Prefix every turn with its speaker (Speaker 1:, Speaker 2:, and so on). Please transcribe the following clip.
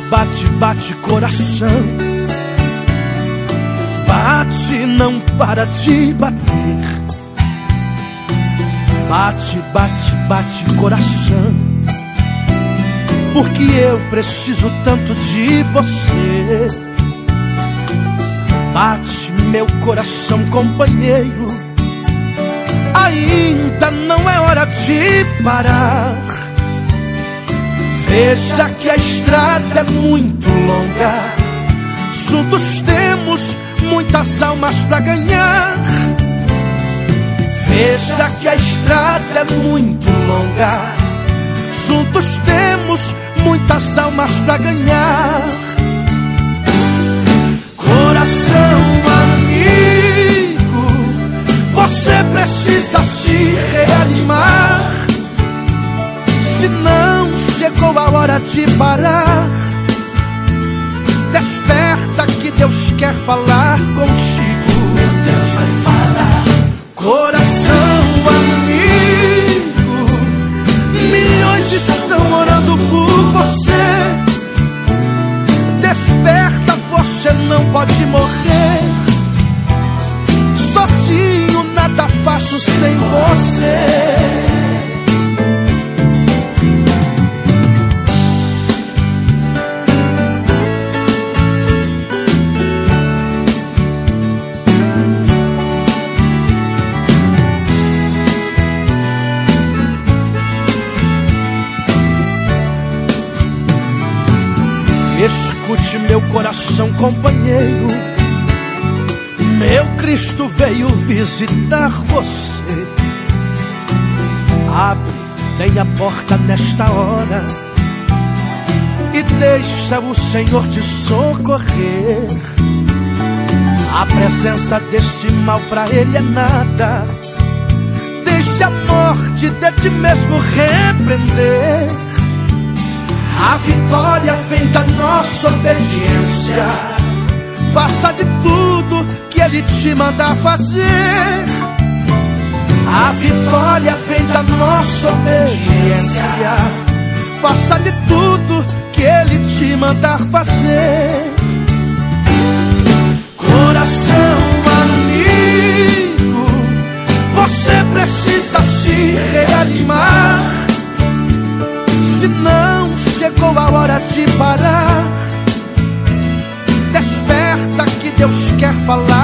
Speaker 1: bate, bate coração. Bate, não para de bater. Bate, bate, bate coração. Porque eu preciso tanto de você. Bate meu coração, companheiro. Ainda não é hora de parar. Veja que a estrada é muito longa. Juntos temos muitas almas pra ganhar. Veja que a estrada é muito longa. Juntos temos muitas almas pra ganhar. Coração amigo, você precisa se reanimar. Se não chegou a hora de parar, desperta que Deus quer falar contigo. Meu Deus vai falar. Coração amigo, milhões estão orando por você. Desperta, você não pode morrer. Sozinho nada faço sem você. Escute meu coração, companheiro. Meu Cristo veio visitar você. Abre bem a porta nesta hora e deixa o Senhor te socorrer. A presença desse mal pra ele é nada. Deixe a morte de ti mesmo repreender. A vitória vem da nossa obediência. Faça de tudo que Ele te mandar fazer. A vitória vem da nossa obediência. Faça de tudo que Ele te mandar fazer. Coração amigo, você precisa se reanimar. Se não chegou a hora de parar, desperta que Deus quer falar